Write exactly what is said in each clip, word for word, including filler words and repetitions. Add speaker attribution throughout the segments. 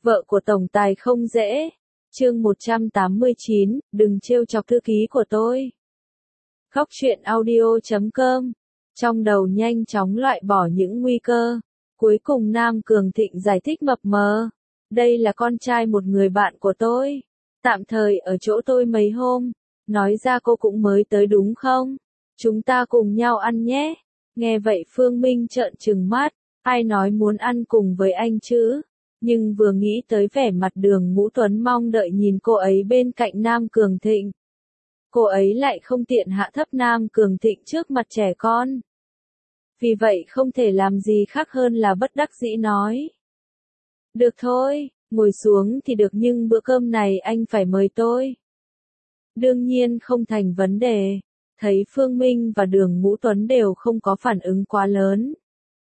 Speaker 1: Vợ của tổng tài không dễ. Chương một trăm tám mươi chín, đừng trêu chọc thư ký của tôi. Góc truyện audio chấm com. Trong đầu nhanh chóng loại bỏ những nguy cơ. Cuối cùng Nam Cường Thịnh giải thích mập mờ. Đây là con trai một người bạn của tôi. Tạm thời ở chỗ tôi mấy hôm. Nói ra cô cũng mới tới đúng không? Chúng ta cùng nhau ăn nhé. Nghe vậy Phương Minh trợn trừng mắt. Ai nói muốn ăn cùng với anh chứ? Nhưng vừa nghĩ tới vẻ mặt Đường Ngũ Tuấn mong đợi nhìn cô ấy bên cạnh Nam Cường Thịnh. Cô ấy lại không tiện hạ thấp Nam Cường Thịnh trước mặt trẻ con. Vì vậy không thể làm gì khác hơn là bất đắc dĩ nói. Được thôi, ngồi xuống thì được nhưng bữa cơm này anh phải mời tôi. Đương nhiên không thành vấn đề. Thấy Phương Minh và Đường Ngũ Tuấn đều không có phản ứng quá lớn.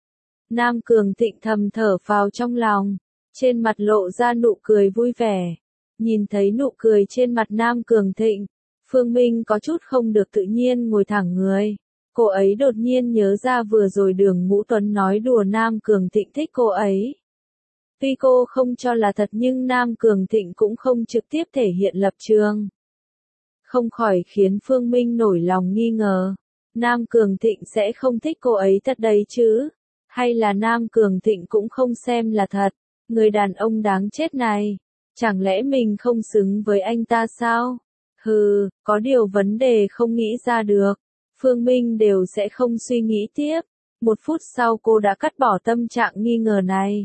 Speaker 1: Nam Cường Thịnh thầm thở vào trong lòng. Trên mặt lộ ra nụ cười vui vẻ. Nhìn thấy nụ cười trên mặt Nam Cường Thịnh, Phương Minh có chút không được tự nhiên ngồi thẳng người. Cô ấy đột nhiên nhớ ra vừa rồi Đường Ngũ Tuấn nói đùa Nam Cường Thịnh thích cô ấy. Tuy cô không cho là thật nhưng Nam Cường Thịnh cũng không trực tiếp thể hiện lập trường. Không khỏi khiến Phương Minh nổi lòng nghi ngờ. Nam Cường Thịnh sẽ không thích cô ấy thật đấy chứ? Hay là Nam Cường Thịnh cũng không xem là thật? Người đàn ông đáng chết này, chẳng lẽ mình không xứng với anh ta sao? Hừ, có điều vấn đề không nghĩ ra được. Phương Minh đều sẽ không suy nghĩ tiếp. Một phút sau cô đã cắt bỏ tâm trạng nghi ngờ này.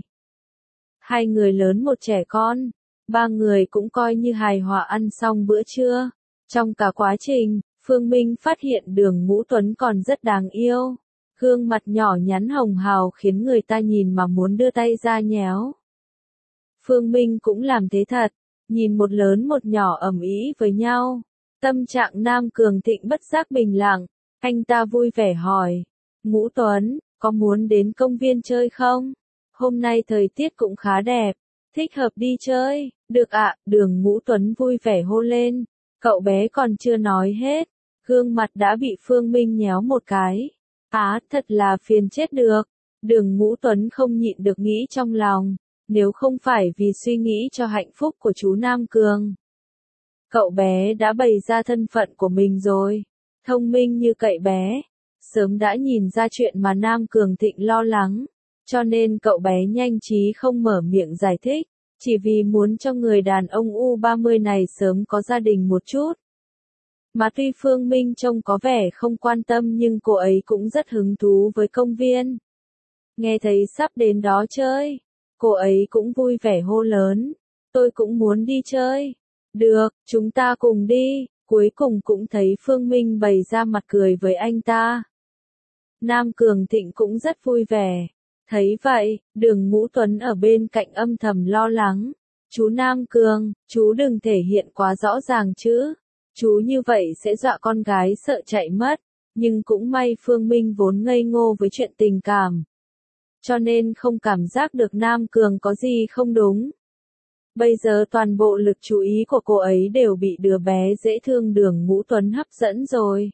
Speaker 1: Hai người lớn một trẻ con, ba người cũng coi như hài hòa ăn xong bữa trưa. Trong cả quá trình, Phương Minh phát hiện Đường Ngũ Tuấn còn rất đáng yêu. Gương mặt nhỏ nhắn hồng hào khiến người ta nhìn mà muốn đưa tay ra nhéo. Phương Minh cũng làm thế thật, nhìn một lớn một nhỏ ầm ĩ với nhau. Tâm trạng Nam Cường Thịnh bất giác bình lặng, anh ta vui vẻ hỏi. Ngũ Tuấn, có muốn đến công viên chơi không? Hôm nay thời tiết cũng khá đẹp, thích hợp đi chơi. Được ạ, Đường Ngũ Tuấn vui vẻ hô lên. Cậu bé còn chưa nói hết, gương mặt đã bị Phương Minh nhéo một cái. Á, thật là phiền chết được. Đường Ngũ Tuấn không nhịn được nghĩ trong lòng. Nếu không phải vì suy nghĩ cho hạnh phúc của chú Nam Cường. Cậu bé đã bày ra thân phận của mình rồi. Thông minh như cậy bé. Sớm đã nhìn ra chuyện mà Nam Cường Thịnh lo lắng. Cho nên cậu bé nhanh trí không mở miệng giải thích. Chỉ vì muốn cho người đàn ông u ba mươi này sớm có gia đình một chút. Mà tuy Phương Minh trông có vẻ không quan tâm nhưng cô ấy cũng rất hứng thú với công viên. Nghe thấy sắp đến đó chơi. Cô ấy cũng vui vẻ hô lớn. Tôi cũng muốn đi chơi. Được, chúng ta cùng đi. Cuối cùng cũng thấy Phương Minh bày ra mặt cười với anh ta. Nam Cường Thịnh cũng rất vui vẻ. Thấy vậy, Đường Ngũ Tuấn ở bên cạnh âm thầm lo lắng. Chú Nam Cường, chú đừng thể hiện quá rõ ràng chứ. Chú như vậy sẽ dọa con gái sợ chạy mất. Nhưng cũng may Phương Minh vốn ngây ngô với chuyện tình cảm. Cho nên không cảm giác được Nam Cường có gì không đúng. Bây giờ toàn bộ lực chú ý của cô ấy đều bị đứa bé dễ thương Đường Ngũ Tuấn hấp dẫn rồi.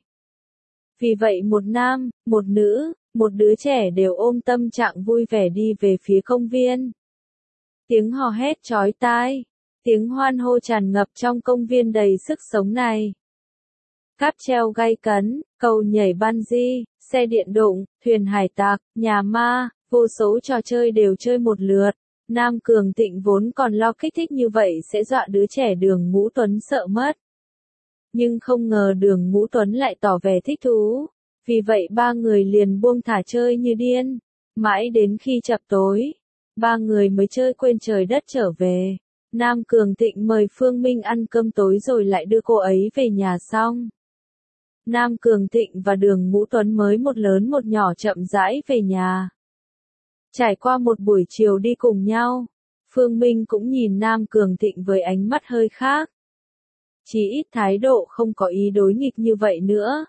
Speaker 1: Vì vậy một nam, một nữ, một đứa trẻ đều ôm tâm trạng vui vẻ đi về phía công viên. Tiếng hò hét chói tai, tiếng hoan hô tràn ngập trong công viên đầy sức sống này. Cáp treo gay cấn, cầu nhảy bungee, xe điện đụng, thuyền hải tặc, nhà ma. Vô số trò chơi đều chơi một lượt. Nam Cường Thịnh vốn còn lo kích thích như vậy sẽ dọa đứa trẻ Đường Ngũ Tuấn sợ mất. Nhưng không ngờ Đường Ngũ Tuấn lại tỏ vẻ thích thú. Vì vậy ba người liền buông thả chơi như điên. Mãi đến khi chập tối, ba người mới chơi quên trời đất trở về. Nam Cường Thịnh mời Phương Minh ăn cơm tối rồi lại đưa cô ấy về nhà xong. Nam Cường Thịnh và Đường Ngũ Tuấn mới một lớn một nhỏ chậm rãi về nhà. Trải qua một buổi chiều đi cùng nhau, Phương Minh cũng nhìn Nam Cường Thịnh với ánh mắt hơi khác. Chỉ ít thái độ không có ý đối nghịch như vậy nữa.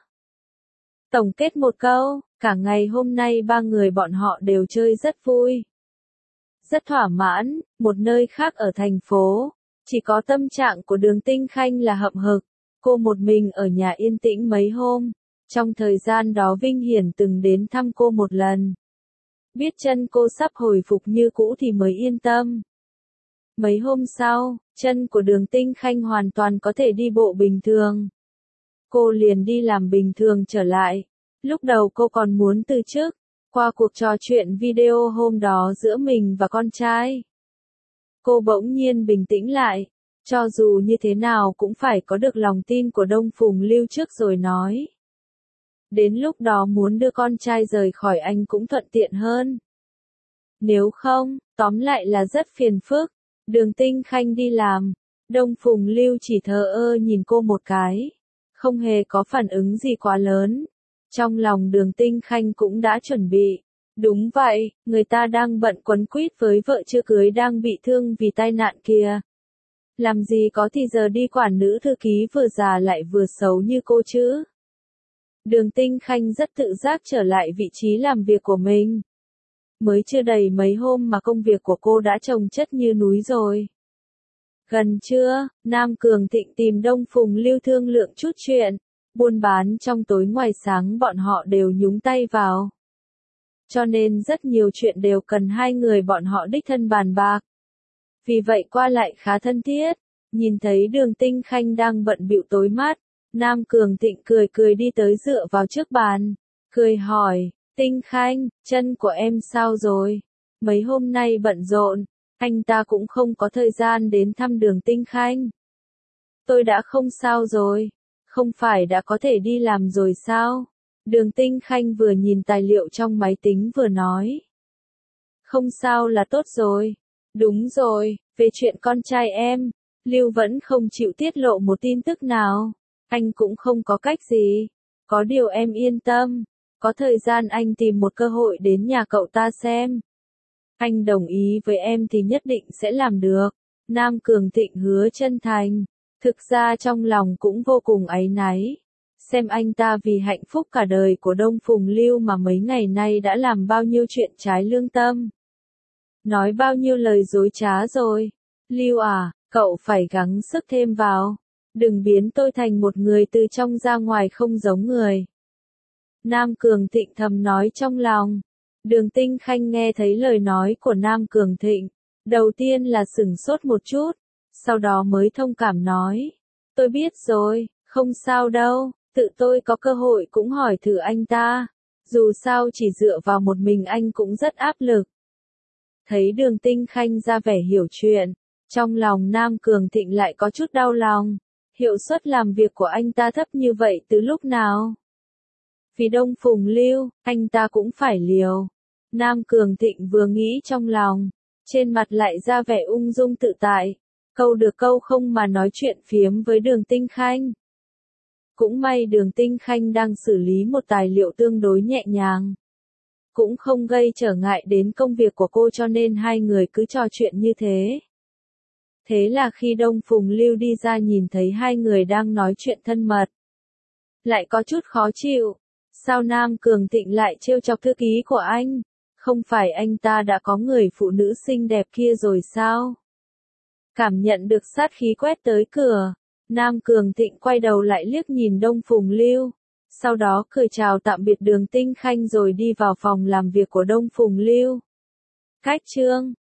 Speaker 1: Tổng kết một câu, cả ngày hôm nay ba người bọn họ đều chơi rất vui. Rất thỏa mãn, một nơi khác ở thành phố, chỉ có tâm trạng của Đường Tinh Khanh là hậm hực. Cô một mình ở nhà yên tĩnh mấy hôm. Trong thời gian đó Vinh Hiển từng đến thăm cô một lần. Biết chân cô sắp hồi phục như cũ thì mới yên tâm. Mấy hôm sau, chân của Đường Tinh Khanh hoàn toàn có thể đi bộ bình thường. Cô liền đi làm bình thường trở lại. Lúc đầu cô còn muốn từ chức, qua cuộc trò chuyện video hôm đó giữa mình và con trai. Cô bỗng nhiên bình tĩnh lại, cho dù như thế nào cũng phải có được lòng tin của Đông Phùng Lưu trước rồi nói. Đến lúc đó muốn đưa con trai rời khỏi anh cũng thuận tiện hơn. Nếu không, tóm lại là rất phiền phức. Đường Tinh Khanh đi làm, Đông Phùng Lưu chỉ thờ ơ nhìn cô một cái, không hề có phản ứng gì quá lớn. Trong lòng Đường Tinh Khanh cũng đã chuẩn bị. Đúng vậy, người ta đang bận quấn quýt với vợ chưa cưới đang bị thương vì tai nạn kia. Làm gì có thì giờ đi quản nữ thư ký vừa già lại vừa xấu như cô chứ. Đường Tinh Khanh rất tự giác trở lại vị trí làm việc của mình. Mới chưa đầy mấy hôm mà công việc của cô đã chồng chất như núi rồi. Gần trưa, Nam Cường Thịnh tìm Đông Phùng Lưu thương lượng chút chuyện. Buôn bán trong tối ngoài sáng bọn họ đều nhúng tay vào. Cho nên rất nhiều chuyện đều cần hai người bọn họ đích thân bàn bạc. Vì vậy qua lại khá thân thiết. Nhìn thấy Đường Tinh Khanh đang bận bịu tối mát, Nam Cường Thịnh cười cười đi tới dựa vào trước bàn. Cười hỏi, Tinh Khanh, chân của em sao rồi? Mấy hôm nay bận rộn, anh ta cũng không có thời gian đến thăm Đường Tinh Khanh. Tôi đã không sao rồi, không phải đã có thể đi làm rồi sao? Đường Tinh Khanh vừa nhìn tài liệu trong máy tính vừa nói. Không sao là tốt rồi. Đúng rồi, về chuyện con trai em, Lưu vẫn không chịu tiết lộ một tin tức nào. Anh cũng không có cách gì. Có điều em yên tâm, có thời gian anh tìm một cơ hội đến nhà cậu ta xem. Anh đồng ý với em thì nhất định sẽ làm được. Nam Cường Thịnh hứa chân thành. Thực ra trong lòng cũng vô cùng áy náy. Xem anh ta vì hạnh phúc cả đời của Đông Phùng Lưu mà mấy ngày nay đã làm bao nhiêu chuyện trái lương tâm. Nói bao nhiêu lời dối trá rồi. Lưu à, cậu phải gắng sức thêm vào. Đừng biến tôi thành một người từ trong ra ngoài không giống người. Nam Cường Thịnh thầm nói trong lòng. Đường Tinh Khanh nghe thấy lời nói của Nam Cường Thịnh. Đầu tiên là sửng sốt một chút. Sau đó mới thông cảm nói. Tôi biết rồi, không sao đâu. Tự tôi có cơ hội cũng hỏi thử anh ta. Dù sao chỉ dựa vào một mình anh cũng rất áp lực. Thấy Đường Tinh Khanh ra vẻ hiểu chuyện. Trong lòng Nam Cường Thịnh lại có chút đau lòng. Hiệu suất làm việc của anh ta thấp như vậy từ lúc nào? Vì Đông Phùng Lưu, anh ta cũng phải liều. Nam Cường Thịnh vừa nghĩ trong lòng. Trên mặt lại ra vẻ ung dung tự tại. Câu được câu không mà nói chuyện phiếm với Đường Tinh Khanh. Cũng may Đường Tinh Khanh đang xử lý một tài liệu tương đối nhẹ nhàng. Cũng không gây trở ngại đến công việc của cô cho nên hai người cứ trò chuyện như thế. Thế là khi Đông Phùng Lưu đi ra nhìn thấy hai người đang nói chuyện thân mật. Lại có chút khó chịu. Sao Nam Cường Thịnh lại trêu chọc thư ký của anh? Không phải anh ta đã có người phụ nữ xinh đẹp kia rồi sao? Cảm nhận được sát khí quét tới cửa. Nam Cường Thịnh quay đầu lại liếc nhìn Đông Phùng Lưu. Sau đó cười chào tạm biệt Đường Tinh Khanh rồi đi vào phòng làm việc của Đông Phùng Lưu. Cách chương